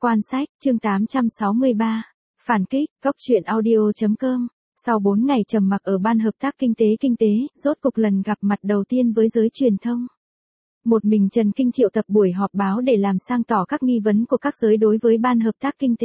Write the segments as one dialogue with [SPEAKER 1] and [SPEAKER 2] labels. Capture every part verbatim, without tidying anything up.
[SPEAKER 1] Quan sách, chương tám trăm sáu mươi ba. Phản kích, góc truyện audio chấm com. Sau bốn ngày trầm mặc ở Ban Hợp tác Kinh tế Kinh tế, rốt cục lần gặp mặt đầu tiên với giới truyền thông. Một mình Trần Kinh triệu tập buổi họp báo để làm sáng tỏ các nghi vấn của các giới đối với Ban Hợp tác Kinh tế.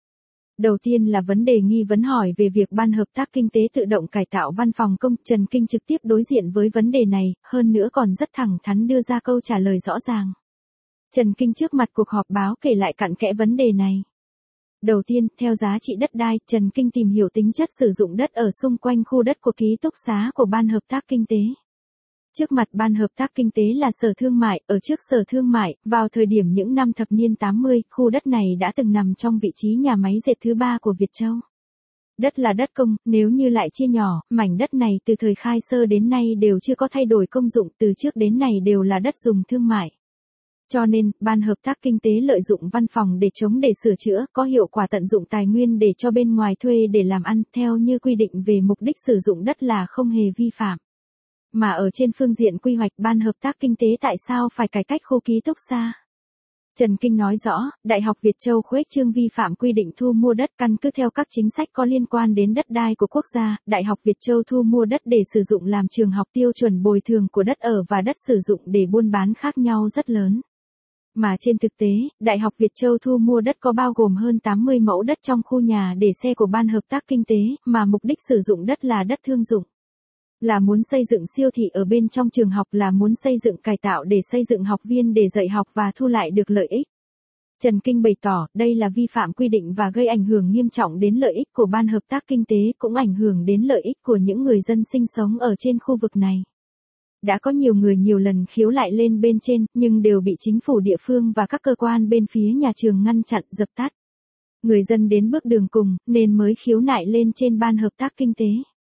[SPEAKER 1] Đầu tiên là vấn đề nghi vấn hỏi về việc Ban Hợp tác Kinh tế tự động cải tạo văn phòng công. Trần Kinh trực tiếp đối diện với vấn đề này, hơn nữa còn rất thẳng thắn đưa ra câu trả lời rõ ràng. Trần Kinh trước mặt cuộc họp báo kể lại cặn kẽ vấn đề này. Đầu tiên, theo giá trị đất đai, Trần Kinh tìm hiểu tính chất sử dụng đất ở xung quanh khu đất của ký túc xá của Ban Hợp tác Kinh tế. Trước mặt Ban Hợp tác Kinh tế là Sở Thương mại, ở trước Sở Thương mại, vào thời điểm những năm thập niên tám mươi, khu đất này đã từng nằm trong vị trí nhà máy dệt thứ ba của Việt Châu. Đất là đất công, nếu như lại chia nhỏ, mảnh đất này từ thời khai sơ đến nay đều chưa có thay đổi công dụng, từ trước đến nay đều là đất dùng thương mại. Cho nên, Ban Hợp tác Kinh tế lợi dụng văn phòng để chống để sửa chữa, có hiệu quả tận dụng tài nguyên để cho bên ngoài thuê để làm ăn, theo như quy định về mục đích sử dụng đất là không hề vi phạm. Mà ở trên phương diện quy hoạch Ban Hợp tác Kinh tế tại sao phải cải cách khu ký túc xá? Trần Kinh nói rõ, Đại học Việt Châu khuếch trương vi phạm quy định thu mua đất căn cứ theo các chính sách có liên quan đến đất đai của quốc gia. Đại học Việt Châu thu mua đất để sử dụng làm trường học, tiêu chuẩn bồi thường của đất ở và đất sử dụng để buôn bán khác nhau rất lớn. Mà trên thực tế, Đại học Việt Châu thu mua đất có bao gồm hơn tám mươi mẫu đất trong khu nhà để xe của Ban Hợp tác Kinh tế, mà mục đích sử dụng đất là đất thương dụng. Là muốn xây dựng siêu thị ở bên trong trường học, là muốn xây dựng cải tạo để xây dựng học viên để dạy học và thu lại được lợi ích. Trần Kinh bày tỏ, đây là vi phạm quy định và gây ảnh hưởng nghiêm trọng đến lợi ích của Ban Hợp tác Kinh tế, cũng ảnh hưởng đến lợi ích của những người dân sinh sống ở trên khu vực này. Đã có nhiều người nhiều lần khiếu nại lên bên trên, nhưng đều bị chính phủ địa phương và các cơ quan bên phía nhà trường ngăn chặn, dập tắt. Người dân đến bước đường cùng, nên mới khiếu nại lên trên Ban Hợp tác Kinh tế.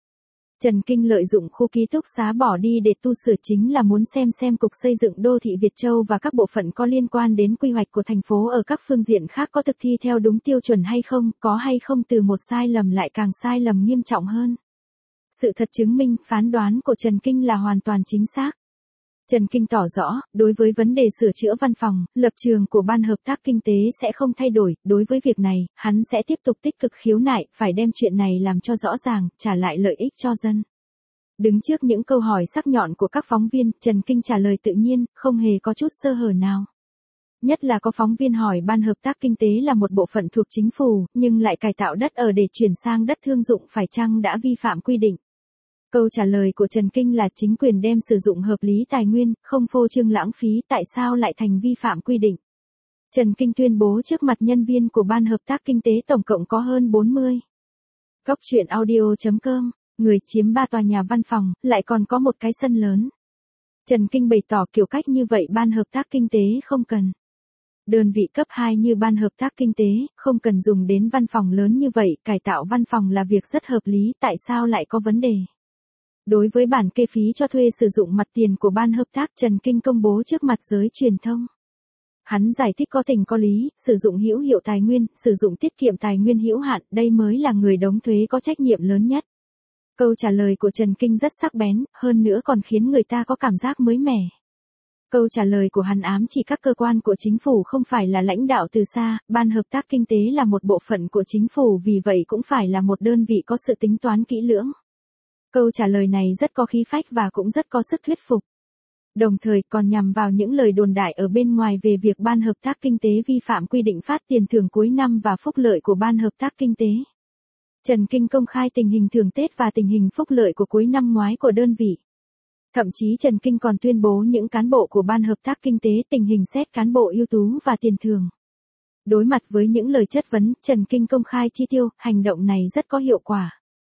[SPEAKER 1] Trần Kinh lợi dụng khu ký túc xá bỏ đi để tu sửa chính là muốn xem xem Cục Xây dựng Đô thị Việt Châu và các bộ phận có liên quan đến quy hoạch của thành phố ở các phương diện khác có thực thi theo đúng tiêu chuẩn hay không, có hay không từ một sai lầm lại càng sai lầm nghiêm trọng hơn. Sự thật chứng minh phán đoán của Trần Kinh là hoàn toàn chính xác. Trần Kinh tỏ rõ, đối với vấn đề sửa chữa văn phòng, lập trường của Ban Hợp tác Kinh tế sẽ không thay đổi, đối với việc này, hắn sẽ tiếp tục tích cực khiếu nại, phải đem chuyện này làm cho rõ ràng, trả lại lợi ích cho dân. Đứng trước những câu hỏi sắc nhọn của các phóng viên, Trần Kinh trả lời tự nhiên, không hề có chút sơ hở nào. Nhất là có phóng viên hỏi Ban Hợp tác Kinh tế là một bộ phận thuộc chính phủ, nhưng lại cải tạo đất ở để chuyển sang đất thương dụng phải chăng đã vi phạm quy định. Câu trả lời của Trần Kinh là chính quyền đem sử dụng hợp lý tài nguyên, không phô trương lãng phí, tại sao lại thành vi phạm quy định. Trần Kinh tuyên bố trước mặt nhân viên của Ban Hợp tác Kinh tế tổng cộng có hơn bốn mươi. Góc truyện audio chấm com, người chiếm ba tòa nhà văn phòng, lại còn có một cái sân lớn. Trần Kinh bày tỏ kiểu cách như vậy Ban Hợp tác Kinh tế không cần. Đơn vị cấp hai như Ban Hợp tác Kinh tế, không cần dùng đến văn phòng lớn như vậy, cải tạo văn phòng là việc rất hợp lý, tại sao lại có vấn đề. Đối với bản kê phí cho thuê sử dụng mặt tiền của Ban Hợp tác, Trần Kinh công bố trước mặt giới truyền thông. Hắn giải thích có tình có lý, sử dụng hữu hiệu tài nguyên, sử dụng tiết kiệm tài nguyên hữu hạn, đây mới là người đóng thuế có trách nhiệm lớn nhất. Câu trả lời của Trần Kinh rất sắc bén, hơn nữa còn khiến người ta có cảm giác mới mẻ. Câu trả lời của hắn ám chỉ các cơ quan của chính phủ không phải là lãnh đạo từ xa, Ban Hợp tác Kinh tế là một bộ phận của chính phủ, vì vậy cũng phải là một đơn vị có sự tính toán kỹ lưỡng. Câu trả lời này rất có khí phách và cũng rất có sức thuyết phục. Đồng thời còn nhằm vào những lời đồn đại ở bên ngoài về việc Ban Hợp tác Kinh tế vi phạm quy định phát tiền thưởng cuối năm và phúc lợi của Ban Hợp tác Kinh tế. Trần Kinh công khai tình hình thưởng Tết và tình hình phúc lợi của cuối năm ngoái của đơn vị. Thậm chí Trần Kinh còn tuyên bố những cán bộ của Ban Hợp tác Kinh tế tình hình xét cán bộ ưu tú và tiền thưởng. Đối mặt với những lời chất vấn, Trần Kinh công khai chi tiêu, hành động này rất có hiệu quả.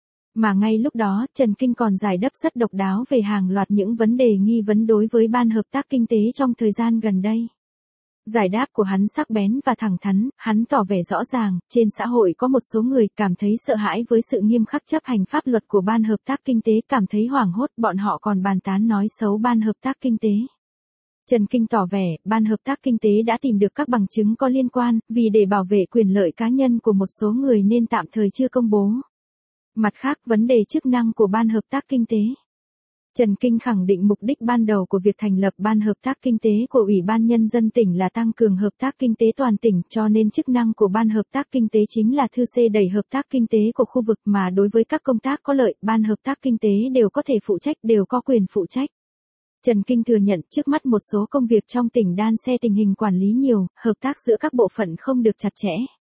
[SPEAKER 1] Mà ngay lúc đó, Trần Kinh còn giải đáp rất độc đáo về hàng loạt những vấn đề nghi vấn đối với Ban Hợp tác Kinh tế trong thời gian gần đây. Giải đáp của hắn sắc bén và thẳng thắn, hắn tỏ vẻ rõ ràng, trên xã hội có một số người cảm thấy sợ hãi với sự nghiêm khắc chấp hành pháp luật của Ban Hợp tác Kinh tế, cảm thấy hoảng hốt, bọn họ còn bàn tán nói xấu Ban Hợp tác Kinh tế. Trần Kinh tỏ vẻ, Ban Hợp tác Kinh tế đã tìm được các bằng chứng có liên quan, vì để bảo vệ quyền lợi cá nhân của một số người nên tạm thời chưa công bố. Mặt khác, vấn đề chức năng của Ban Hợp tác Kinh tế Trần Kinh khẳng định mục đích ban đầu của việc thành lập Ban Hợp tác Kinh tế của Ủy ban Nhân dân tỉnh là tăng cường hợp tác kinh tế toàn tỉnh, cho nên chức năng của Ban Hợp tác Kinh tế chính là thư xê đẩy hợp tác kinh tế của khu vực, mà đối với các công tác có lợi, Ban Hợp tác Kinh tế đều có thể phụ trách, đều có quyền phụ trách. Trần Kinh thừa nhận trước mắt một số công việc trong tỉnh đan xen tình hình quản lý nhiều, hợp tác giữa các bộ phận không được chặt chẽ.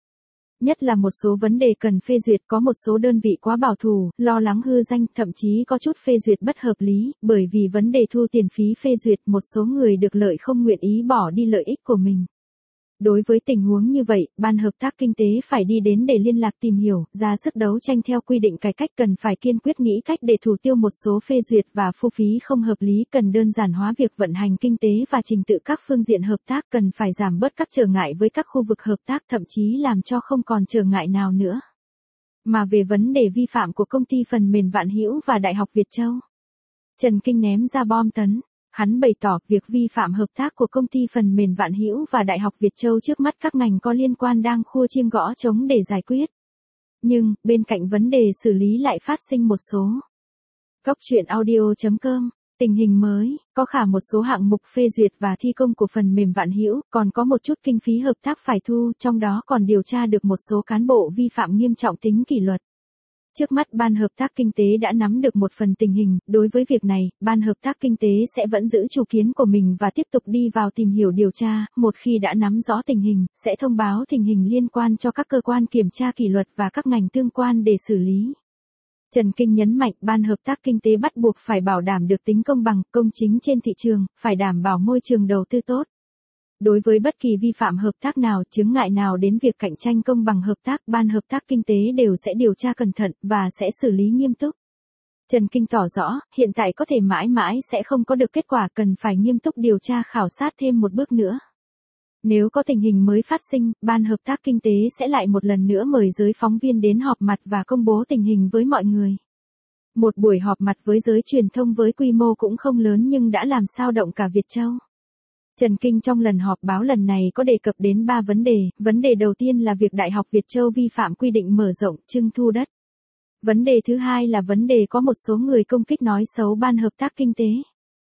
[SPEAKER 1] Nhất là một số vấn đề cần phê duyệt, có một số đơn vị quá bảo thủ, lo lắng hư danh, thậm chí có chút phê duyệt bất hợp lý, bởi vì vấn đề thu tiền phí phê duyệt, một số người được lợi không nguyện ý bỏ đi lợi ích của mình. Đối với tình huống như vậy, Ban Hợp tác Kinh tế phải đi đến để liên lạc tìm hiểu, ra sức đấu tranh theo quy định cải cách, cần phải kiên quyết nghĩ cách để thủ tiêu một số phê duyệt và thu phí không hợp lý, cần đơn giản hóa việc vận hành kinh tế và trình tự các phương diện hợp tác, cần phải giảm bớt các trở ngại với các khu vực hợp tác, thậm chí làm cho không còn trở ngại nào nữa. Mà về vấn đề vi phạm của công ty phần mềm Vạn Hữu và Đại học Việt Châu, Trần Kinh ném ra bom tấn. Hắn bày tỏ việc vi phạm hợp tác của công ty phần mềm Vạn Hữu và Đại học Việt Châu trước mắt các ngành có liên quan đang khua chiêng gõ trống để giải quyết. Nhưng, bên cạnh vấn đề xử lý lại phát sinh một số. Góc truyện audio chấm com, tình hình mới, có khả một số hạng mục phê duyệt và thi công của phần mềm Vạn Hữu, còn có một chút kinh phí hợp tác phải thu, trong đó còn điều tra được một số cán bộ vi phạm nghiêm trọng tính kỷ luật. Trước mắt Ban Hợp tác Kinh tế đã nắm được một phần tình hình, đối với việc này, Ban Hợp tác Kinh tế sẽ vẫn giữ chủ kiến của mình và tiếp tục đi vào tìm hiểu điều tra, một khi đã nắm rõ tình hình, sẽ thông báo tình hình liên quan cho các cơ quan kiểm tra kỷ luật và các ngành tương quan để xử lý. Trần Kinh nhấn mạnh Ban Hợp tác Kinh tế bắt buộc phải bảo đảm được tính công bằng, công chính trên thị trường, phải đảm bảo môi trường đầu tư tốt. Đối với bất kỳ vi phạm hợp tác nào, chướng ngại nào đến việc cạnh tranh công bằng hợp tác, Ban Hợp tác Kinh tế đều sẽ điều tra cẩn thận và sẽ xử lý nghiêm túc. Trần Kinh tỏ rõ, hiện tại có thể mãi mãi sẽ không có được kết quả, cần phải nghiêm túc điều tra khảo sát thêm một bước nữa. Nếu có tình hình mới phát sinh, Ban Hợp tác Kinh tế sẽ lại một lần nữa mời giới phóng viên đến họp mặt và công bố tình hình với mọi người. Một buổi họp mặt với giới truyền thông với quy mô cũng không lớn nhưng đã làm xao động cả Việt Châu. Trần Kinh trong lần họp báo lần này có đề cập đến ba vấn đề, vấn đề đầu tiên là việc Đại học Việt Châu vi phạm quy định mở rộng, trưng thu đất. Vấn đề thứ hai là vấn đề có một số người công kích nói xấu Ban Hợp tác Kinh tế.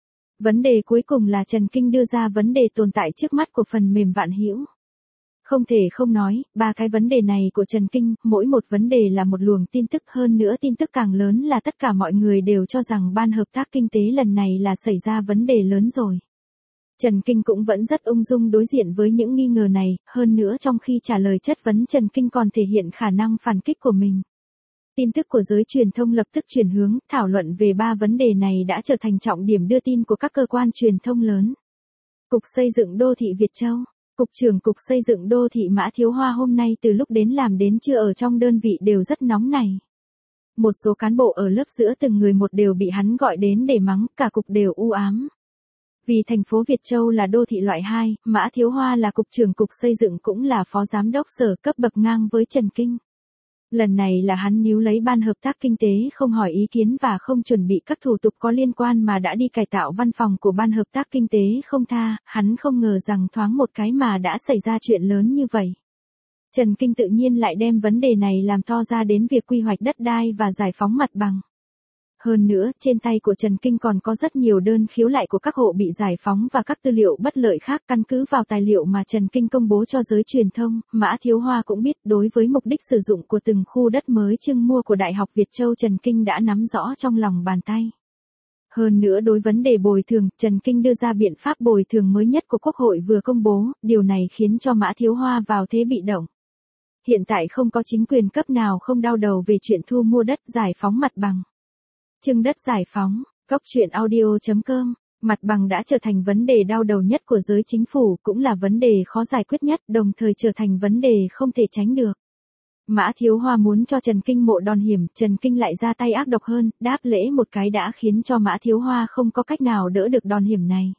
[SPEAKER 1] Vấn đề cuối cùng là Trần Kinh đưa ra vấn đề tồn tại trước mắt của phần mềm Vạn Hữu. Không thể không nói, ba cái vấn đề này của Trần Kinh, mỗi một vấn đề là một luồng tin tức, hơn nữa tin tức càng lớn là tất cả mọi người đều cho rằng Ban Hợp tác Kinh tế lần này là xảy ra vấn đề lớn rồi. Trần Kinh cũng vẫn rất ung dung đối diện với những nghi ngờ này, hơn nữa trong khi trả lời chất vấn Trần Kinh còn thể hiện khả năng phản kích của mình. Tin tức của giới truyền thông lập tức chuyển hướng, thảo luận về ba vấn đề này đã trở thành trọng điểm đưa tin của các cơ quan truyền thông lớn. Cục Xây dựng Đô thị Việt Châu, Cục trưởng Cục Xây dựng Đô thị Mã Thiếu Hoa hôm nay từ lúc đến làm đến trưa ở trong đơn vị đều rất nóng này. Một số cán bộ ở lớp giữa từng người một đều bị hắn gọi đến để mắng, cả cục đều u ám. Vì thành phố Việt Châu là đô thị loại hai, Mã Thiếu Hoa là cục trưởng cục xây dựng cũng là phó giám đốc sở cấp bậc ngang với Trần Kinh. Lần này là hắn níu lấy Ban Hợp tác Kinh tế không hỏi ý kiến và không chuẩn bị các thủ tục có liên quan mà đã đi cải tạo văn phòng của Ban Hợp tác Kinh tế không tha, hắn không ngờ rằng thoáng một cái mà đã xảy ra chuyện lớn như vậy. Trần Kinh tự nhiên lại đem vấn đề này làm to ra đến việc quy hoạch đất đai và giải phóng mặt bằng. Hơn nữa, trên tay của Trần Kinh còn có rất nhiều đơn khiếu nại của các hộ bị giải phóng và các tư liệu bất lợi khác. Căn cứ vào tài liệu mà Trần Kinh công bố cho giới truyền thông, Mã Thiếu Hoa cũng biết đối với mục đích sử dụng của từng khu đất mới trưng mua của Đại học Việt Châu Trần Kinh đã nắm rõ trong lòng bàn tay. Hơn nữa đối vấn đề bồi thường, Trần Kinh đưa ra biện pháp bồi thường mới nhất của Quốc hội vừa công bố, điều này khiến cho Mã Thiếu Hoa vào thế bị động. Hiện tại không có chính quyền cấp nào không đau đầu về chuyện thu mua đất giải phóng mặt bằng. Trưng đất giải phóng, góc truyện audio chấm com, mặt bằng đã trở thành vấn đề đau đầu nhất của giới chính phủ, cũng là vấn đề khó giải quyết nhất, đồng thời trở thành vấn đề không thể tránh được. Mã Thiếu Hoa muốn cho Trần Kinh mộ đòn hiểm, Trần Kinh lại ra tay ác độc hơn, đáp lễ một cái đã khiến cho Mã Thiếu Hoa không có cách nào đỡ được đòn hiểm này.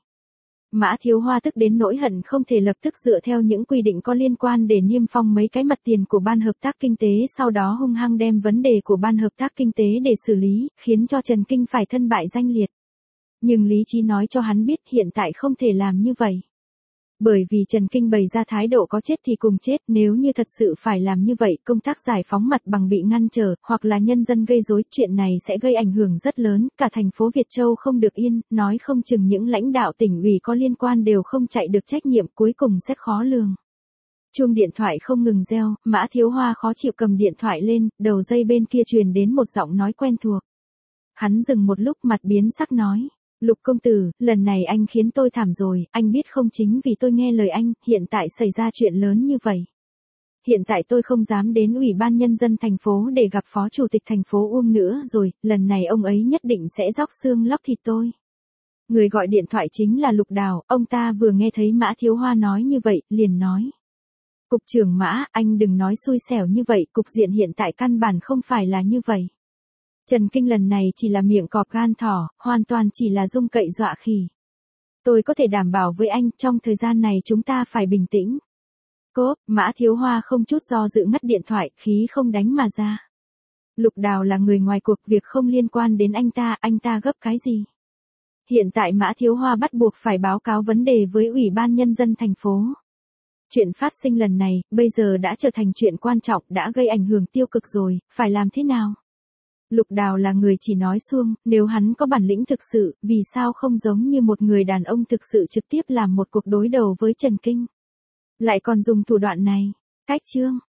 [SPEAKER 1] Mã Thiếu Hoa tức đến nỗi hận không thể lập tức dựa theo những quy định có liên quan để niêm phong mấy cái mặt tiền của Ban Hợp tác Kinh tế, sau đó hung hăng đem vấn đề của Ban Hợp tác Kinh tế để xử lý, khiến cho Trần Kinh phải thân bại danh liệt. Nhưng lý trí nói cho hắn biết hiện tại không thể làm như vậy. Bởi vì Trần Kinh bày ra thái độ có chết thì cùng chết, nếu như thật sự phải làm như vậy, công tác giải phóng mặt bằng bị ngăn trở, hoặc là nhân dân gây rối, chuyện này sẽ gây ảnh hưởng rất lớn, cả thành phố Việt Châu không được yên, nói không chừng những lãnh đạo tỉnh ủy có liên quan đều không chạy được trách nhiệm, cuối cùng sẽ khó lường. Chuông điện thoại không ngừng reo, Mã Thiếu Hoa khó chịu cầm điện thoại lên, đầu dây bên kia truyền đến một giọng nói quen thuộc. Hắn dừng một lúc, mặt biến sắc nói. Lục công tử, lần này anh khiến tôi thảm rồi, anh biết không, chính vì tôi nghe lời anh, hiện tại xảy ra chuyện lớn như vậy. Hiện tại tôi không dám đến Ủy ban Nhân dân thành phố để gặp Phó Chủ tịch thành phố Uông nữa rồi, lần này ông ấy nhất định sẽ róc xương lóc thịt tôi. Người gọi điện thoại chính là Lục Đào, ông ta vừa nghe thấy Mã Thiếu Hoa nói như vậy, liền nói. Cục trưởng Mã, anh đừng nói xui xẻo như vậy, cục diện hiện tại căn bản không phải là như vậy. Trần Kinh lần này chỉ là miệng cọp gan thỏ, hoàn toàn chỉ là dung cậy dọa khỉ. Tôi có thể đảm bảo với anh, trong thời gian này chúng ta phải bình tĩnh. Cốp, Mã Thiếu Hoa không chút do dự ngắt điện thoại, khí không đánh mà ra. Lục Đào là người ngoài cuộc, việc không liên quan đến anh ta, anh ta gấp cái gì? Hiện tại Mã Thiếu Hoa bắt buộc phải báo cáo vấn đề với Ủy ban Nhân dân thành phố. Chuyện phát sinh lần này, bây giờ đã trở thành chuyện quan trọng, đã gây ảnh hưởng tiêu cực rồi, phải làm thế nào? Lục Đào là người chỉ nói suông, nếu hắn có bản lĩnh thực sự, vì sao không giống như một người đàn ông thực sự trực tiếp làm một cuộc đối đầu với Trần Kinh? Lại còn dùng thủ đoạn này. Cách chương